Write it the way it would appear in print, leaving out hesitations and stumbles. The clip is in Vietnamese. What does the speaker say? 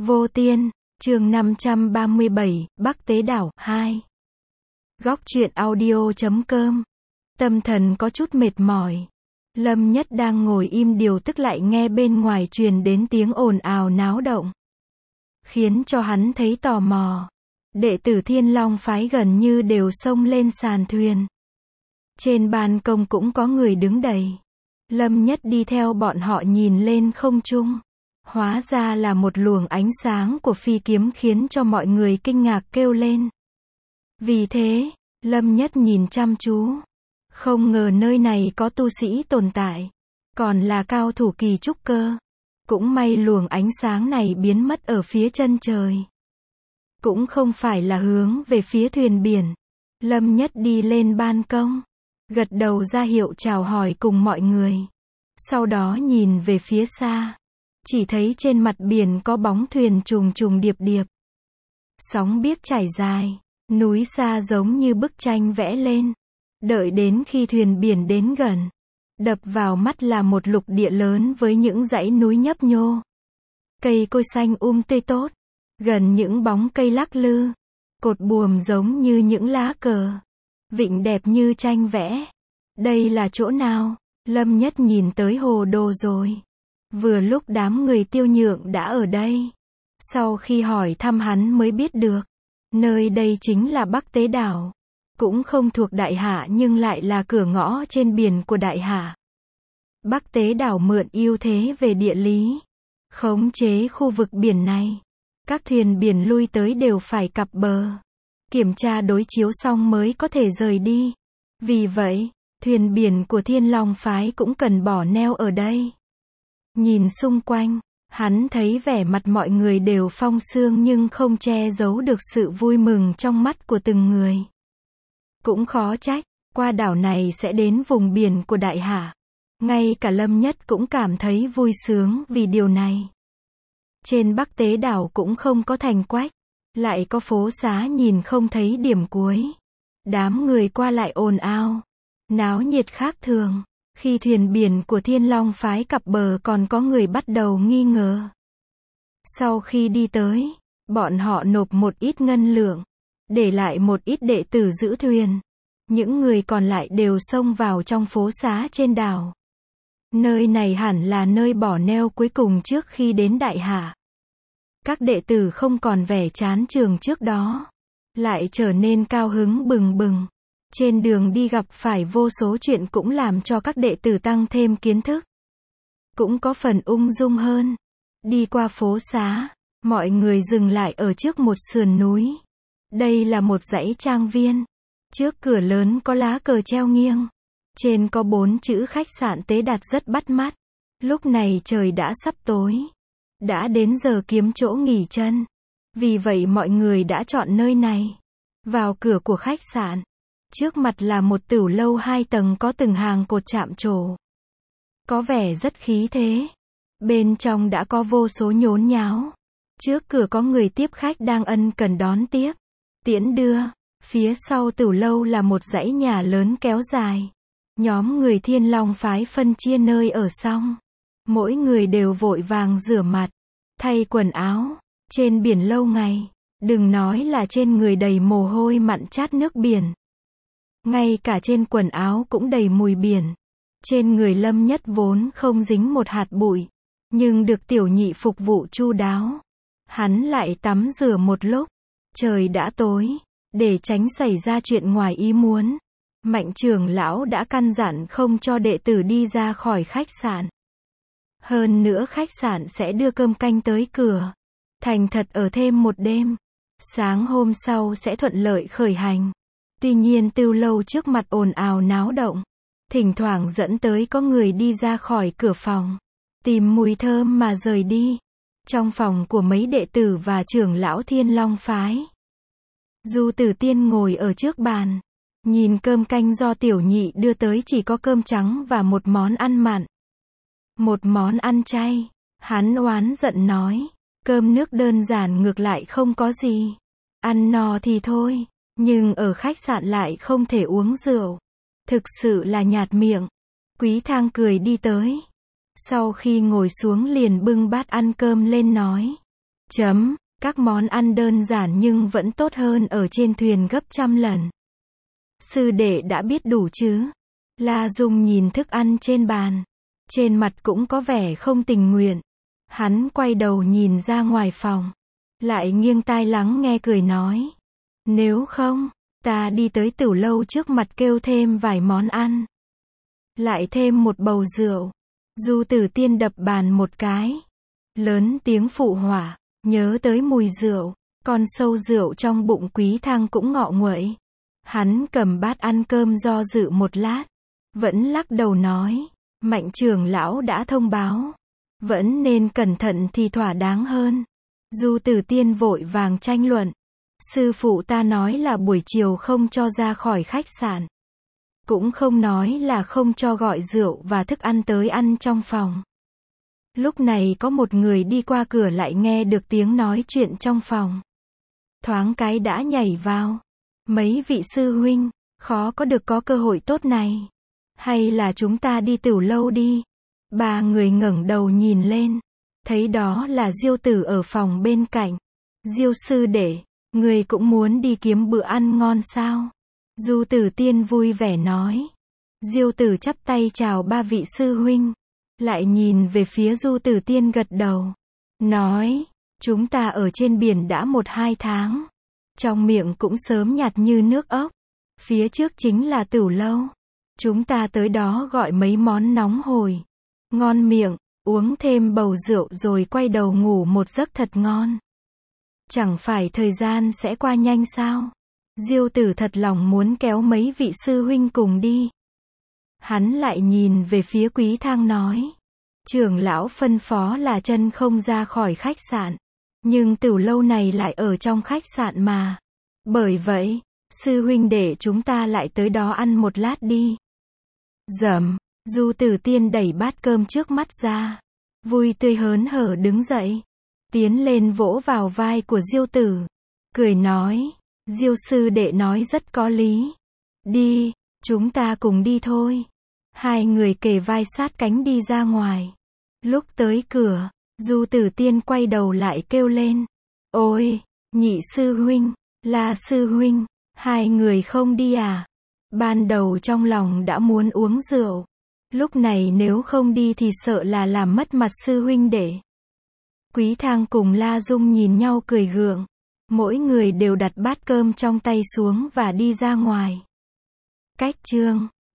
Vô Tiên, chương 537, Bắc Tế Đảo, 2. Góc truyện audio.com. Tâm thần có chút mệt mỏi. Lâm Nhất đang ngồi im điều tức lại nghe bên ngoài truyền đến tiếng ồn ào náo động. Khiến cho hắn thấy tò mò. Đệ tử Thiên Long phái gần như đều xông lên sàn thuyền. Trên ban công cũng có người đứng đầy. Lâm Nhất đi theo bọn họ nhìn lên không trung. Hóa ra là một luồng ánh sáng của phi kiếm khiến cho mọi người kinh ngạc kêu lên. Vì thế, Lâm Nhất nhìn chăm chú. Không ngờ nơi này có tu sĩ tồn tại. Còn là cao thủ kỳ trúc cơ. Cũng may luồng ánh sáng này biến mất ở phía chân trời. Cũng không phải là hướng về phía thuyền biển. Lâm Nhất đi lên ban công. Gật đầu ra hiệu chào hỏi cùng mọi người. Sau đó nhìn về phía xa. Chỉ thấy trên mặt biển có bóng thuyền trùng trùng điệp điệp. Sóng biếc trải dài. Núi xa giống như bức tranh vẽ lên. Đợi đến khi thuyền biển đến gần. Đập vào mắt là một lục địa lớn với những dãy núi nhấp nhô. Cây cối xanh tươi tốt. Gần những bóng cây lắc lư. Cột buồm giống như những lá cờ. Vịnh đẹp như tranh vẽ. Đây là chỗ nào? Lâm Nhất nhìn tới hồ đồ rồi. Vừa lúc đám người Tiêu Nhượng đã ở đây. Sau khi hỏi thăm hắn mới biết được. Nơi đây chính là Bắc Tế Đảo. Cũng không thuộc Đại Hạ nhưng lại là cửa ngõ trên biển của Đại Hạ. Bắc Tế Đảo mượn ưu thế về địa lý. Khống chế khu vực biển này. Các thuyền biển lui tới đều phải cập bờ. Kiểm tra đối chiếu xong mới có thể rời đi. Vì vậy, thuyền biển của Thiên Long phái cũng cần bỏ neo ở đây. Nhìn xung quanh, hắn thấy vẻ mặt mọi người đều phong sương nhưng không che giấu được sự vui mừng trong mắt của từng người. Cũng khó trách, qua đảo này sẽ đến vùng biển của Đại Hạ. Ngay cả Lâm Nhất cũng cảm thấy vui sướng vì điều này. Trên Bắc Tế Đảo cũng không có thành quách, lại có phố xá nhìn không thấy điểm cuối. Đám người qua lại ồn ào, náo nhiệt khác thường. Khi thuyền biển của Thiên Long phái cập bờ còn có người bắt đầu nghi ngờ. Sau khi đi tới, bọn họ nộp một ít ngân lượng, để lại một ít đệ tử giữ thuyền. Những người còn lại đều xông vào trong phố xá trên đảo. Nơi này hẳn là nơi bỏ neo cuối cùng trước khi đến Đại Hạ. Các đệ tử không còn vẻ chán chường trước đó, lại trở nên cao hứng bừng bừng. Trên đường đi gặp phải vô số chuyện cũng làm cho các đệ tử tăng thêm kiến thức. Cũng có phần ung dung hơn. Đi qua phố xá, mọi người dừng lại ở trước một sườn núi. Đây là một dãy trang viên. Trước cửa lớn có lá cờ treo nghiêng. Trên có 4 chữ khách sạn Tế Đạt rất bắt mắt. Lúc này trời đã sắp tối. Đã đến giờ kiếm chỗ nghỉ chân. Vì vậy mọi người đã chọn nơi này. Vào cửa của khách sạn. Trước mặt là một tửu lâu 2 tầng có từng hàng cột chạm trổ. Có vẻ rất khí thế. Bên trong đã có vô số nhốn nháo. Trước cửa có người tiếp khách đang ân cần đón tiếp. Tiễn đưa. Phía sau tửu lâu là một dãy nhà lớn kéo dài. Nhóm người Thiên Long phái phân chia nơi ở xong. Mỗi người đều vội vàng rửa mặt. Thay quần áo. Trên biển lâu ngày. Đừng nói là trên người đầy mồ hôi mặn chát nước biển. Ngay cả trên quần áo cũng đầy mùi biển. Trên người Lâm Nhất vốn không dính một hạt bụi. Nhưng được tiểu nhị phục vụ chu đáo. Hắn lại tắm rửa một lúc. Trời đã tối. Để tránh xảy ra chuyện ngoài ý muốn. Mạnh trưởng lão đã căn dặn không cho đệ tử đi ra khỏi khách sạn. Hơn nữa khách sạn sẽ đưa cơm canh tới cửa. Thành thật ở thêm một đêm. Sáng hôm sau sẽ thuận lợi khởi hành. Tuy nhiên tửu lâu trước mặt ồn ào náo động. Thỉnh thoảng dẫn tới có người đi ra khỏi cửa phòng. Tìm mùi thơm mà rời đi. Trong phòng của mấy đệ tử và trưởng lão Thiên Long phái. Du Tử Tiên ngồi ở trước bàn. Nhìn cơm canh do tiểu nhị đưa tới chỉ có cơm trắng và một món ăn mặn. Một món ăn chay. Hắn oán giận nói. Cơm nước đơn giản ngược lại không có gì. Ăn no thì thôi. Nhưng ở khách sạn lại không thể uống rượu. Thực sự là nhạt miệng. Quý Thang cười đi tới. Sau khi ngồi xuống liền bưng bát ăn cơm lên nói. Các món ăn đơn giản nhưng vẫn tốt hơn ở trên thuyền gấp trăm lần. Sư đệ đã biết đủ chứ? La Dung nhìn thức ăn trên bàn. Trên mặt cũng có vẻ không tình nguyện. Hắn quay đầu nhìn ra ngoài phòng. Lại nghiêng tai lắng nghe cười nói. Nếu không, ta đi tới Tửu Lâu trước mặt kêu thêm vài món ăn. Lại thêm một bầu rượu. Du Tử Tiên đập bàn một cái. Lớn tiếng phụ họa. Nhớ tới mùi rượu. Con sâu rượu trong bụng Quý Thang cũng ngọ nguậy. Hắn cầm bát ăn cơm do dự một lát. Vẫn lắc đầu nói. Mạnh trưởng lão đã thông báo. Vẫn nên cẩn thận thì thỏa đáng hơn. Du Tử Tiên vội vàng tranh luận. Sư phụ ta nói là buổi chiều không cho ra khỏi khách sạn. Cũng không nói là không cho gọi rượu và thức ăn tới ăn trong phòng. Lúc này có một người đi qua cửa lại nghe được tiếng nói chuyện trong phòng. Thoáng cái đã nhảy vào. Mấy vị sư huynh, khó có được có cơ hội tốt này. Hay là chúng ta đi Tửu Lâu đi. Ba người ngẩng đầu nhìn lên. Thấy đó là Diêu Tử ở phòng bên cạnh. Diêu sư đệ, người cũng muốn đi kiếm bữa ăn ngon sao? Du Tử Tiên vui vẻ nói. Diêu Tử chắp tay chào ba vị sư huynh. Lại nhìn về phía Du Tử Tiên gật đầu. Nói, chúng ta ở trên biển đã 1-2 tháng. Trong miệng cũng sớm nhạt như nước ốc. Phía trước chính là Tửu Lâu. Chúng ta tới đó gọi mấy món nóng hổi. Ngon miệng, uống thêm bầu rượu rồi quay đầu ngủ một giấc thật ngon. Chẳng phải thời gian sẽ qua nhanh sao? Diêu Tử thật lòng muốn kéo mấy vị sư huynh cùng đi. Hắn lại nhìn về phía Quý Thang nói. Trưởng lão phân phó là chân không ra khỏi khách sạn. Nhưng Tửu Lâu này lại ở trong khách sạn mà. Bởi vậy, sư huynh để chúng ta lại tới đó ăn một lát đi. Du Tử Tiên đẩy bát cơm trước mắt ra. Vui tươi hớn hở đứng dậy. Tiến lên vỗ vào vai của Diêu Tử. Cười nói. Diêu sư đệ nói rất có lý. Đi, chúng ta cùng đi thôi. Hai người kề vai sát cánh đi ra ngoài. Lúc tới cửa, Du Tử Tiên quay đầu lại kêu lên. Ôi, Nhị sư huynh, La sư huynh, hai người không đi à? Ban đầu trong lòng đã muốn uống rượu. Lúc này nếu không đi thì sợ là làm mất mặt sư huynh đệ. Quý Thang cùng La Dung nhìn nhau cười gượng. Mỗi người đều đặt bát cơm trong tay xuống và đi ra ngoài. Cách chương